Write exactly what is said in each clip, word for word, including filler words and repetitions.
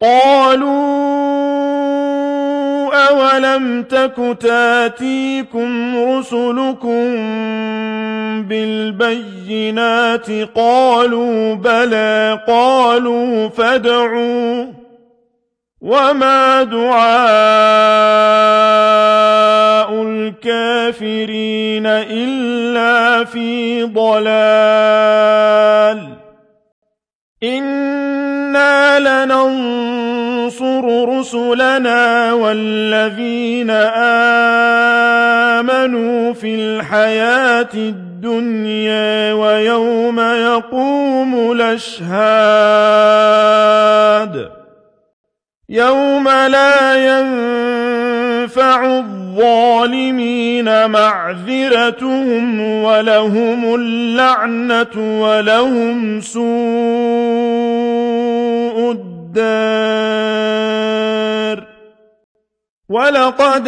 قالوا أولم تك تاتيكم رسلكم بالبينات قالوا بلى قالوا فادعوا وما دعاء الكافرين إلا في ضلال إنا لننصر رسلنا والذين آمنوا في الحياة الدنيا ويوم يقوم الأشهاد يوم لا ينفع الظالمين معذرتهم ولهم اللعنة ولهم سوء الدار ولقد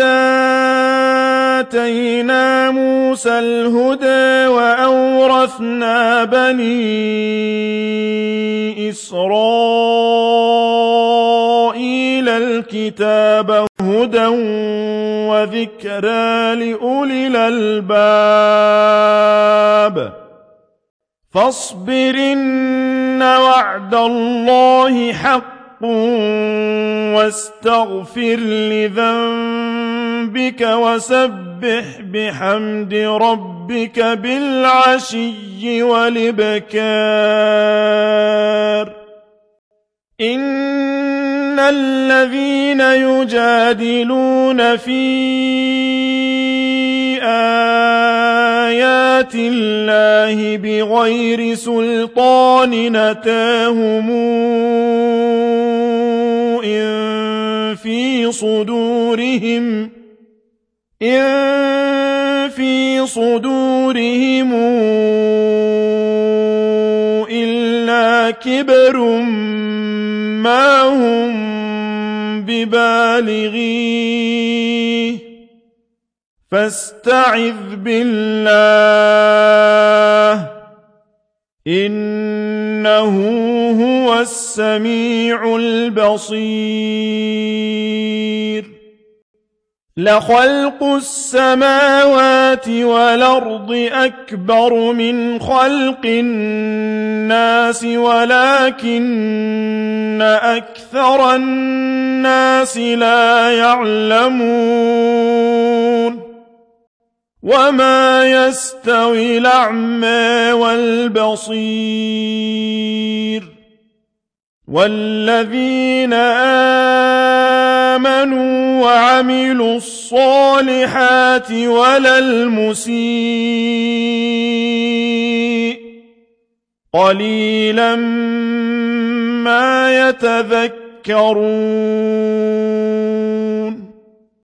آتينا موسى الهدى وأورثنا بني إسرائيل الكتاب هدى وذكرى لأولي الألباب فاصبر إن وعد الله حق واستغفر لذنبك وسبح بحمد ربك بالعشي والإبكار إن الذين يجادلون في آيات الله بغير سلطان أتاهم إن في صدورهم إن في صدورهم إلا كبر ما هم ببالغيه فاستعذ بالله إنه هو السميع البصير لخلق السماوات والأرض أكبر من خلق الناس ولكن أكثر الناس لا يعلمون وما يستوي الأعمى والبصير والذين آمنوا وعملوا الصالحات ولا المسيء قليلا ما يتذكرون